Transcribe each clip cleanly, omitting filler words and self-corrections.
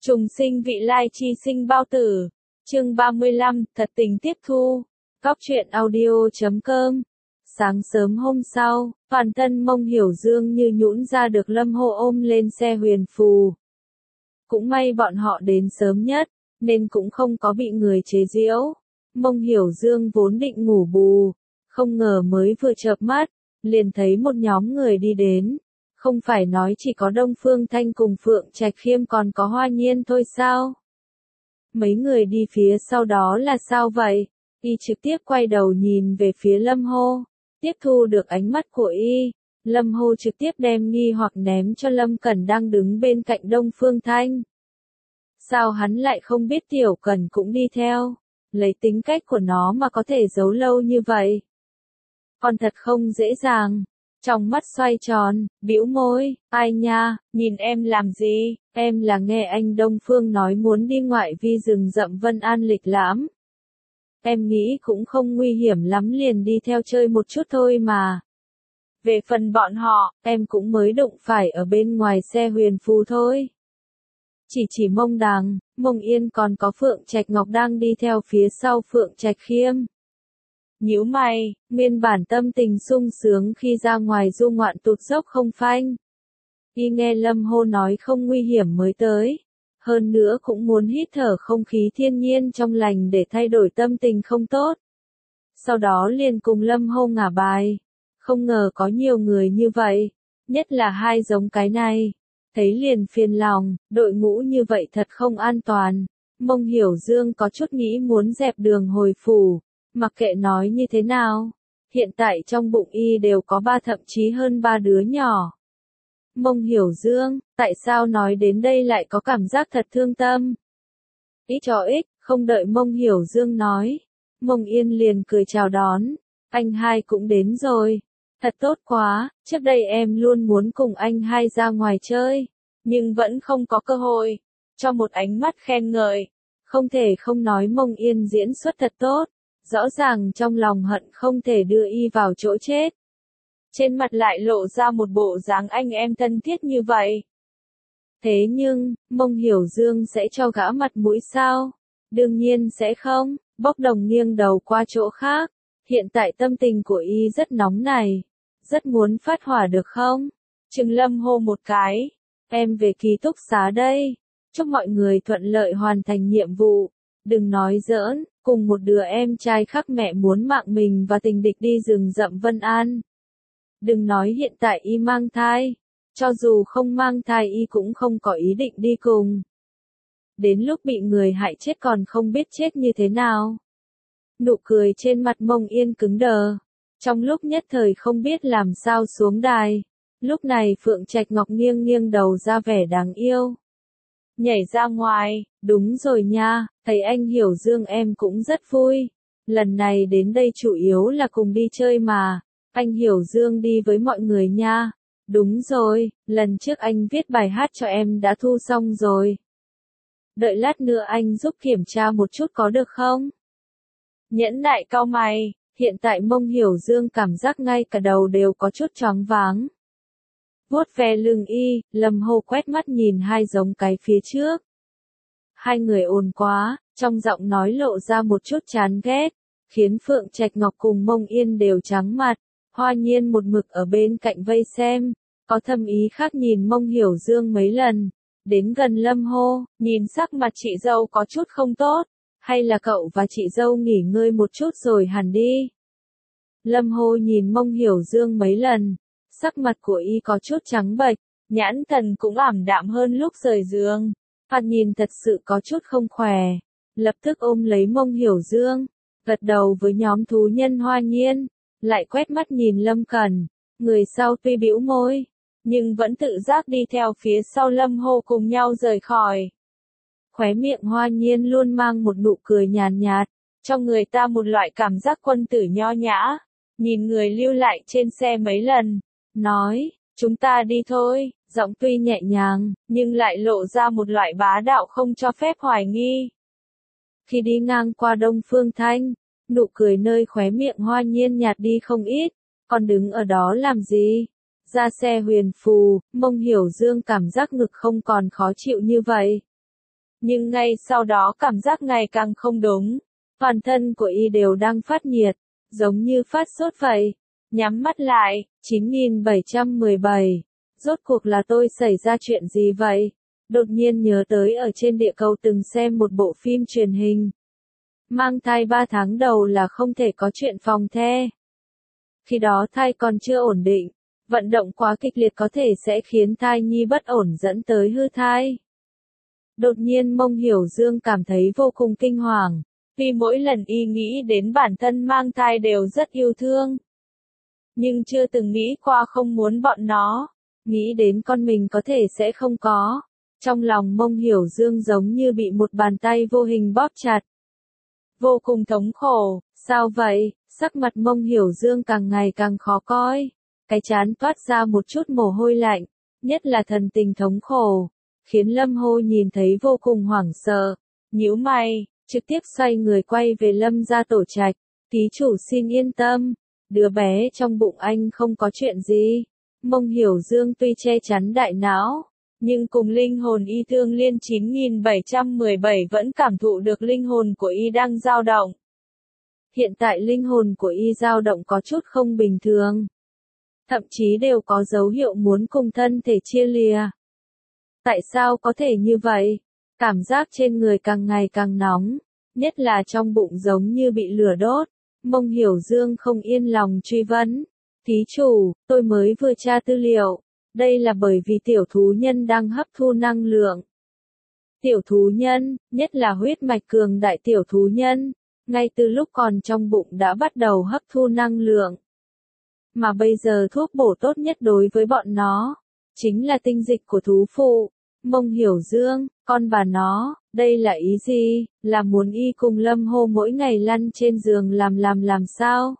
Trùng sinh vị lai chi sinh bao tử. Chương 35, thật tình tiếp thu. Góc truyện audio.com. Sáng sớm hôm sau, toàn thân Mông Hiểu Dương như nhũn ra được Lâm Hô ôm lên xe huyền phù. Cũng may bọn họ đến sớm nhất, nên cũng không có bị người chế giễu. Mông Hiểu Dương vốn định ngủ bù, không ngờ mới vừa chợp mắt, liền thấy một nhóm người đi đến. Không phải nói chỉ có Đông Phương Thanh cùng Phượng Trạch Khiêm còn có Hoa Nhiên thôi sao? Mấy người đi phía sau đó là sao vậy? Y trực tiếp quay đầu nhìn về phía Lâm Hô, tiếp thu được ánh mắt của Y. Lâm Hô trực tiếp đem nghi hoặc ném cho Lâm Cẩn đang đứng bên cạnh Đông Phương Thanh. Sao hắn lại không biết Tiểu Cẩn cũng đi theo? Lấy tính cách của nó mà có thể giấu lâu như vậy. Còn thật không dễ dàng. Trong mắt xoay tròn, bĩu môi, ai nha, nhìn em làm gì, em là nghe anh Đông Phương nói muốn đi ngoại vi rừng rậm Vân An lịch lãm. Em nghĩ cũng không nguy hiểm lắm liền đi theo chơi một chút thôi mà. Về phần bọn họ, em cũng mới đụng phải ở bên ngoài xe huyền phù thôi. Chỉ Mông Đằng, Mông Yên còn có Phượng Trạch Ngọc đang đi theo phía sau Phượng Trạch Khiêm. Nhíu mày, nguyên bản tâm tình sung sướng khi ra ngoài du ngoạn tụt dốc không phanh. Y nghe Lâm Hô nói không nguy hiểm mới tới. Hơn nữa cũng muốn hít thở không khí thiên nhiên trong lành để thay đổi tâm tình không tốt. Sau đó liền cùng Lâm Hô ngả bài. Không ngờ có nhiều người như vậy. Nhất là hai giống cái này. Thấy liền phiền lòng, đội ngũ như vậy thật không an toàn. Mông Hiểu Dương có chút nghĩ muốn dẹp đường hồi phủ. Mặc kệ nói như thế nào, hiện tại trong bụng Y đều có 3 thậm chí hơn 3 đứa nhỏ. Mông Hiểu Dương, tại sao nói đến đây lại có cảm giác thật thương tâm? Ít cho ích, không đợi Mông Hiểu Dương nói. Mông Yên liền cười chào đón, anh hai cũng đến rồi. Thật tốt quá, trước đây em luôn muốn cùng anh hai ra ngoài chơi, nhưng vẫn không có cơ hội. Cho một ánh mắt khen ngợi, không thể không nói Mông Yên diễn xuất thật tốt. Rõ ràng trong lòng hận không thể đưa Y vào chỗ chết. Trên mặt lại lộ ra một bộ dáng anh em thân thiết như vậy. Thế nhưng, Mông Hiểu Dương sẽ cho gã mặt mũi sao? Đương nhiên sẽ không, Bốc Đồng nghiêng đầu qua chỗ khác. Hiện tại tâm tình của Y rất nóng này. Rất muốn phát hỏa được không? Trừng Lâm hô một cái. Em về ký túc xá đây. Chúc mọi người thuận lợi hoàn thành nhiệm vụ. Đừng nói giỡn, cùng một đứa em trai khác mẹ muốn mạng mình và tình địch đi rừng rậm Vân An. Đừng nói hiện tại Y mang thai. Cho dù không mang thai Y cũng không có ý định đi cùng. Đến lúc bị người hại chết còn không biết chết như thế nào. Nụ cười trên mặt Mông Yên cứng đờ. Trong lúc nhất thời không biết làm sao xuống đài. Lúc này Phượng Trạch Ngọc nghiêng nghiêng đầu ra vẻ đáng yêu. Nhảy ra ngoài, đúng rồi nha, thấy anh Hiểu Dương em cũng rất vui. Lần này đến đây chủ yếu là cùng đi chơi mà. Anh Hiểu Dương đi với mọi người nha. Đúng rồi, lần trước anh viết bài hát cho em đã thu xong rồi. Đợi lát nữa anh giúp kiểm tra một chút có được không? Nhẫn nại cau mày, hiện tại Mông Hiểu Dương cảm giác ngay cả đầu đều có chút choáng váng. Vuốt ve lưng Y, Lâm Hô quét mắt nhìn hai giống cái phía trước. Hai người ồn quá, trong giọng nói lộ ra một chút chán ghét, khiến Phượng Trạch Ngọc cùng Mông Yên đều trắng mặt. Hoa Nhiên một mực ở bên cạnh vây xem, có thâm ý khác nhìn Mông Hiểu Dương mấy lần. Đến gần Lâm Hô, nhìn sắc mặt chị dâu có chút không tốt, hay là cậu và chị dâu nghỉ ngơi một chút rồi hẳn đi. Lâm Hô nhìn Mông Hiểu Dương mấy lần. Sắc mặt của Y có chút trắng bệch, nhãn thần cũng ảm đạm hơn lúc rời giường. Thoạt nhìn thật sự có chút không khỏe. Lập tức ôm lấy Mông Hiểu Dương, gật đầu với nhóm thú nhân Hoa Nhiên, lại quét mắt nhìn Lâm Cẩn. Người sau tuy bĩu môi, nhưng vẫn tự giác đi theo phía sau Lâm Hô cùng nhau rời khỏi. Khóe miệng Hoa Nhiên luôn mang một nụ cười nhàn nhạt, cho người ta một loại cảm giác quân tử nho nhã. Nhìn người lưu lại trên xe mấy lần, nói, chúng ta đi thôi, giọng tuy nhẹ nhàng, nhưng lại lộ ra một loại bá đạo không cho phép hoài nghi. Khi đi ngang qua Đông Phương Thanh, nụ cười nơi khóe miệng Hoa Nhiên nhạt đi không ít, còn đứng ở đó làm gì? Ra xe huyền phù, Mông Hiểu Dương cảm giác ngực không còn khó chịu như vậy. Nhưng ngay sau đó cảm giác ngày càng không đúng. Toàn thân của y đều đang phát nhiệt, giống như phát sốt vậy. Nhắm mắt lại, 9717. Rốt cuộc là tôi xảy ra chuyện gì vậy? Đột nhiên nhớ tới ở trên địa cầu từng xem một bộ phim truyền hình. Mang thai 3 tháng đầu là không thể có chuyện phòng the. Khi đó thai còn chưa ổn định, vận động quá kịch liệt có thể sẽ khiến thai nhi bất ổn dẫn tới hư thai. Đột nhiên Mông Hiểu Dương cảm thấy vô cùng kinh hoàng, vì mỗi lần y nghĩ đến bản thân mang thai đều rất yêu thương. Nhưng chưa từng nghĩ qua không muốn bọn nó, nghĩ đến con mình có thể sẽ không có. Trong lòng Mông Hiểu Dương giống như bị một bàn tay vô hình bóp chặt. Vô cùng thống khổ, sao vậy? Sắc mặt Mông Hiểu Dương càng ngày càng khó coi. Cái trán toát ra một chút mồ hôi lạnh, nhất là thần tình thống khổ, khiến Lâm Hô nhìn thấy vô cùng hoảng sợ. Nhíu mày, trực tiếp xoay người quay về Lâm gia tổ trạch. Ký chủ xin yên tâm, đứa bé trong bụng anh không có chuyện gì. Mông Hiểu Dương tuy che chắn đại não, nhưng cùng linh hồn y thương liên 9717 vẫn cảm thụ được linh hồn của y đang dao động. Hiện tại linh hồn của y dao động có chút không bình thường. Thậm chí đều có dấu hiệu muốn cùng thân thể chia lìa. Tại sao có thể như vậy? Cảm giác trên người càng ngày càng nóng, nhất là trong bụng giống như bị lửa đốt. Mông Hiểu Dương không yên lòng truy vấn. Thí chủ, tôi mới vừa tra tư liệu. Đây là bởi vì tiểu thú nhân đang hấp thu năng lượng. Tiểu thú nhân, nhất là huyết mạch cường đại tiểu thú nhân, ngay từ lúc còn trong bụng đã bắt đầu hấp thu năng lượng. Mà bây giờ thuốc bổ tốt nhất đối với bọn nó, chính là tinh dịch của thú phụ. Mông Hiểu Dương, con bà nó, đây là ý gì? Là muốn y cùng Lâm Hô mỗi ngày lăn trên giường làm sao?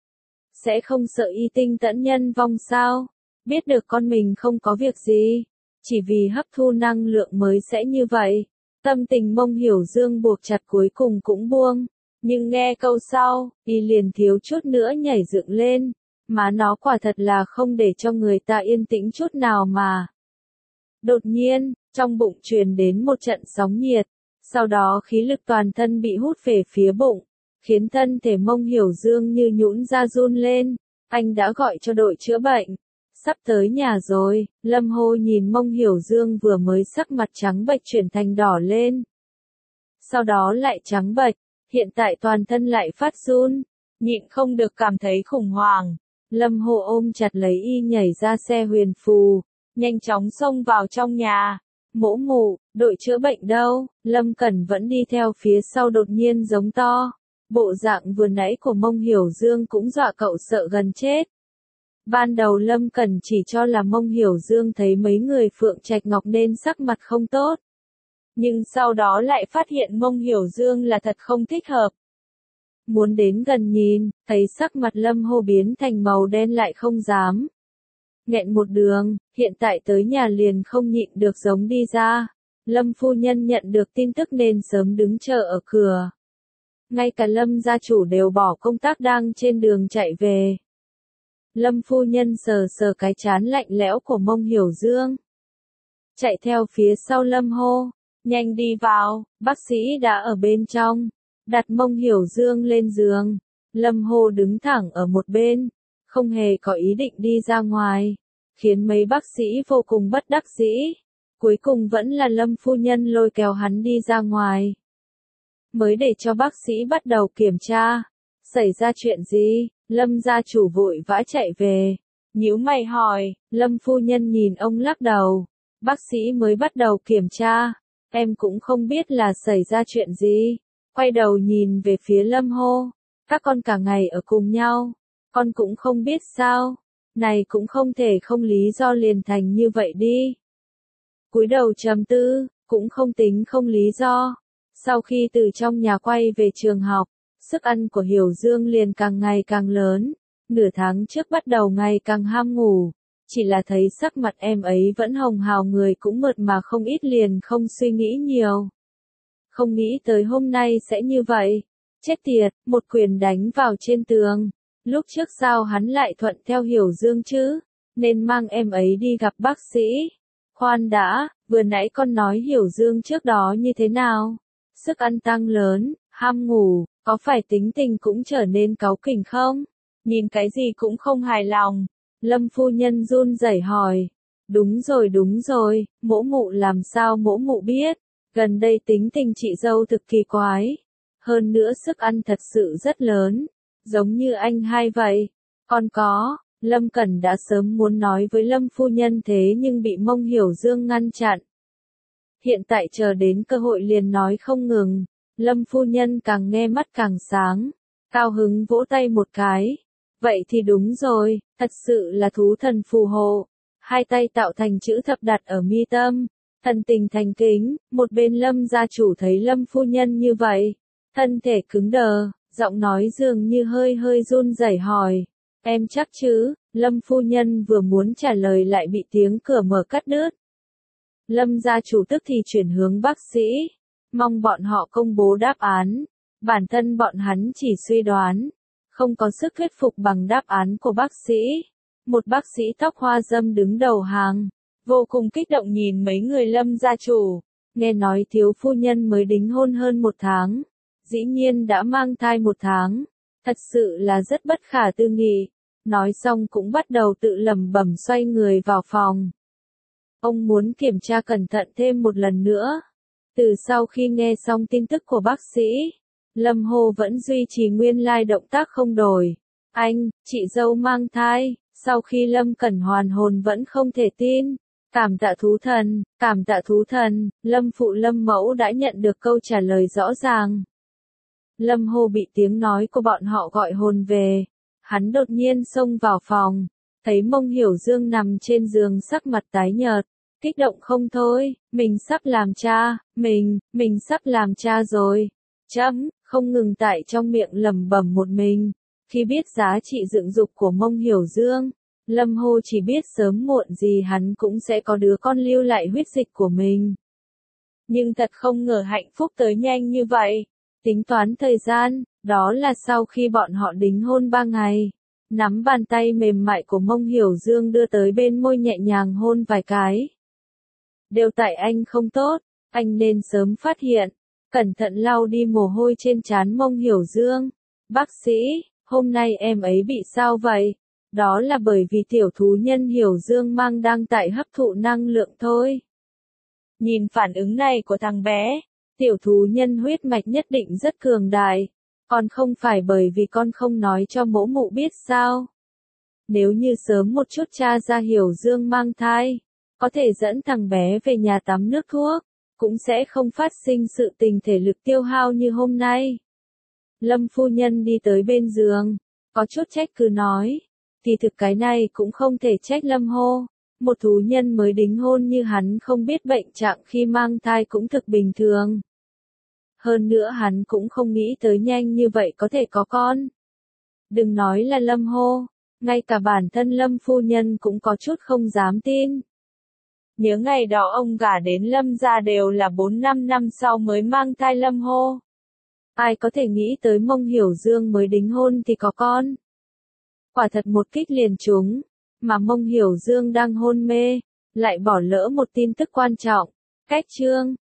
Sẽ không sợ y tinh tẫn nhân vong sao? Biết được con mình không có việc gì, chỉ vì hấp thu năng lượng mới sẽ như vậy. Tâm tình Mông Hiểu Dương buộc chặt cuối cùng cũng buông, nhưng nghe câu sau, y liền thiếu chút nữa nhảy dựng lên, mà nó quả thật là không để cho người ta yên tĩnh chút nào mà. Đột nhiên, trong bụng truyền đến một trận sóng nhiệt, sau đó khí lực toàn thân bị hút về phía bụng, khiến thân thể Mông Hiểu Dương như nhũn ra run lên. Anh đã gọi cho đội chữa bệnh. Sắp tới nhà rồi. Lâm Hô nhìn Mông Hiểu Dương vừa mới sắc mặt trắng bệch chuyển thành đỏ lên. Sau đó lại trắng bệch, hiện tại toàn thân lại phát run, nhịn không được cảm thấy khủng hoảng. Lâm Hô ôm chặt lấy y nhảy ra xe huyền phù, nhanh chóng xông vào trong nhà. Mỗ mụ, đội chữa bệnh đâu? Lâm Cẩn vẫn đi theo phía sau đột nhiên giống to. Bộ dạng vừa nãy của Mông Hiểu Dương cũng dọa cậu sợ gần chết. Ban đầu Lâm Cẩn chỉ cho là Mông Hiểu Dương thấy mấy người Phượng Trạch Ngọc nên sắc mặt không tốt. Nhưng sau đó lại phát hiện Mông Hiểu Dương là thật không thích hợp. Muốn đến gần nhìn, thấy sắc mặt Lâm Hô biến thành màu đen lại không dám. Nghẹn một đường, hiện tại tới nhà liền không nhịn được giống đi ra. Lâm phu nhân nhận được tin tức nên sớm đứng chờ ở cửa. Ngay cả Lâm gia chủ đều bỏ công tác đang trên đường chạy về. Lâm phu nhân sờ sờ cái trán lạnh lẽo của Mông Hiểu Dương. Chạy theo phía sau Lâm Hô, nhanh đi vào, bác sĩ đã ở bên trong. Đặt Mông Hiểu Dương lên giường. Lâm Hô đứng thẳng ở một bên, không hề có ý định đi ra ngoài, khiến mấy bác sĩ vô cùng bất đắc dĩ. Cuối cùng vẫn là Lâm phu nhân lôi kéo hắn đi ra ngoài. Mới để cho bác sĩ bắt đầu kiểm tra. Xảy ra chuyện gì? Lâm gia chủ vội vã chạy về. Nhíu mày hỏi, Lâm phu nhân nhìn ông lắc đầu. Bác sĩ mới bắt đầu kiểm tra. Em cũng không biết là xảy ra chuyện gì. Quay đầu nhìn về phía Lâm Hô. Các con cả ngày ở cùng nhau. Con cũng không biết sao. Này cũng không thể không lý do liền thành như vậy đi. Cúi đầu trầm tư, cũng không tính không lý do. Sau khi từ trong nhà quay về trường học, sức ăn của Hiểu Dương liền càng ngày càng lớn. Nửa tháng trước bắt đầu ngày càng ham ngủ. Chỉ là thấy sắc mặt em ấy vẫn hồng hào người cũng mượt mà không ít liền không suy nghĩ nhiều. Không nghĩ tới hôm nay sẽ như vậy. Chết tiệt, một quyền đánh vào trên tường. Lúc trước sao hắn lại thuận theo Hiểu Dương chứ? Nên mang em ấy đi gặp bác sĩ. Khoan đã, vừa nãy con nói Hiểu Dương trước đó như thế nào? Sức ăn tăng lớn, ham ngủ, có phải tính tình cũng trở nên cáu kỉnh không? Nhìn cái gì cũng không hài lòng. Lâm phu nhân run rẩy hỏi. Đúng rồi, mỗ mụ làm sao mỗ mụ biết? Gần đây tính tình chị dâu thực kỳ quái. Hơn nữa sức ăn thật sự rất lớn, giống như anh hai vậy. Còn có, Lâm Cẩn đã sớm muốn nói với Lâm phu nhân thế nhưng bị Mông Hiểu Dương ngăn chặn. Hiện tại chờ đến cơ hội liền nói không ngừng, Lâm phu nhân càng nghe mắt càng sáng, cao hứng vỗ tay một cái. Vậy thì đúng rồi, thật sự là thú thần phù hộ. Hai tay tạo thành chữ thập đặt ở mi tâm, thần tình thành kính, một bên Lâm gia chủ thấy Lâm phu nhân như vậy, thân thể cứng đờ, giọng nói dường như hơi hơi run rẩy hỏi, em chắc chứ? Lâm phu nhân vừa muốn trả lời lại bị tiếng cửa mở cắt đứt. Lâm gia chủ tức thì chuyển hướng bác sĩ, mong bọn họ công bố đáp án, bản thân bọn hắn chỉ suy đoán, không có sức thuyết phục bằng đáp án của bác sĩ. Một bác sĩ tóc hoa râm đứng đầu hàng, vô cùng kích động nhìn mấy người Lâm gia chủ, nghe nói thiếu phu nhân mới đính hôn hơn 1 tháng, dĩ nhiên đã mang thai 1 tháng, thật sự là rất bất khả tư nghị. Nói xong cũng bắt đầu tự lẩm bẩm xoay người vào phòng. Ông muốn kiểm tra cẩn thận thêm một lần nữa. Từ sau khi nghe xong tin tức của bác sĩ, Lâm Hồ vẫn duy trì nguyên lai động tác không đổi. Anh, chị dâu mang thai. Sau khi Lâm Cẩn hoàn hồn vẫn không thể tin. Cảm tạ thú thần, Lâm phụ Lâm mẫu đã nhận được câu trả lời rõ ràng. Lâm Hồ bị tiếng nói của bọn họ gọi hồn về. Hắn đột nhiên xông vào phòng, thấy Mông Hiểu Dương nằm trên giường sắc mặt tái nhợt, kích động không thôi, mình sắp làm cha, mình sắp làm cha rồi. Không ngừng tại trong miệng lẩm bẩm một mình. Khi biết giá trị dựng dục của Mông Hiểu Dương, Lâm Hồ chỉ biết sớm muộn gì hắn cũng sẽ có đứa con lưu lại huyết dịch của mình. Nhưng thật không ngờ hạnh phúc tới nhanh như vậy. Tính toán thời gian, đó là sau khi bọn họ đính hôn 3 ngày. Nắm bàn tay mềm mại của Mông Hiểu Dương đưa tới bên môi nhẹ nhàng hôn vài cái. Đều tại anh không tốt, anh nên sớm phát hiện. Cẩn thận lau đi mồ hôi trên trán Mông Hiểu Dương. Bác sĩ, hôm nay em ấy bị sao vậy? Đó là bởi vì tiểu thú nhân Hiểu Dương mang đang tại hấp thụ năng lượng thôi. Nhìn phản ứng này của thằng bé, tiểu thú nhân huyết mạch nhất định rất cường đại. Còn không phải bởi vì con không nói cho mỗ mụ biết sao? Nếu như sớm một chút tra ra Hiểu Dương mang thai, có thể dẫn thằng bé về nhà tắm nước thuốc, cũng sẽ không phát sinh sự tình thể lực tiêu hao như hôm nay. Lâm phu nhân đi tới bên giường, có chút trách cứ nói, thì thực cái này cũng không thể trách Lâm Hô. Một thú nhân mới đính hôn như hắn không biết bệnh trạng khi mang thai cũng thực bình thường. Hơn nữa hắn cũng không nghĩ tới nhanh như vậy có thể có con. Đừng nói là Lâm Hô, ngay cả bản thân Lâm phu nhân cũng có chút không dám tin. Nhớ ngày đó ông gả đến Lâm gia đều là 4-5 năm sau mới mang thai Lâm Hô. Ai có thể nghĩ tới Mông Hiểu Dương mới đính hôn thì có con. Quả thật một kích liền trúng, mà Mông Hiểu Dương đang hôn mê, lại bỏ lỡ một tin tức quan trọng. Cách chương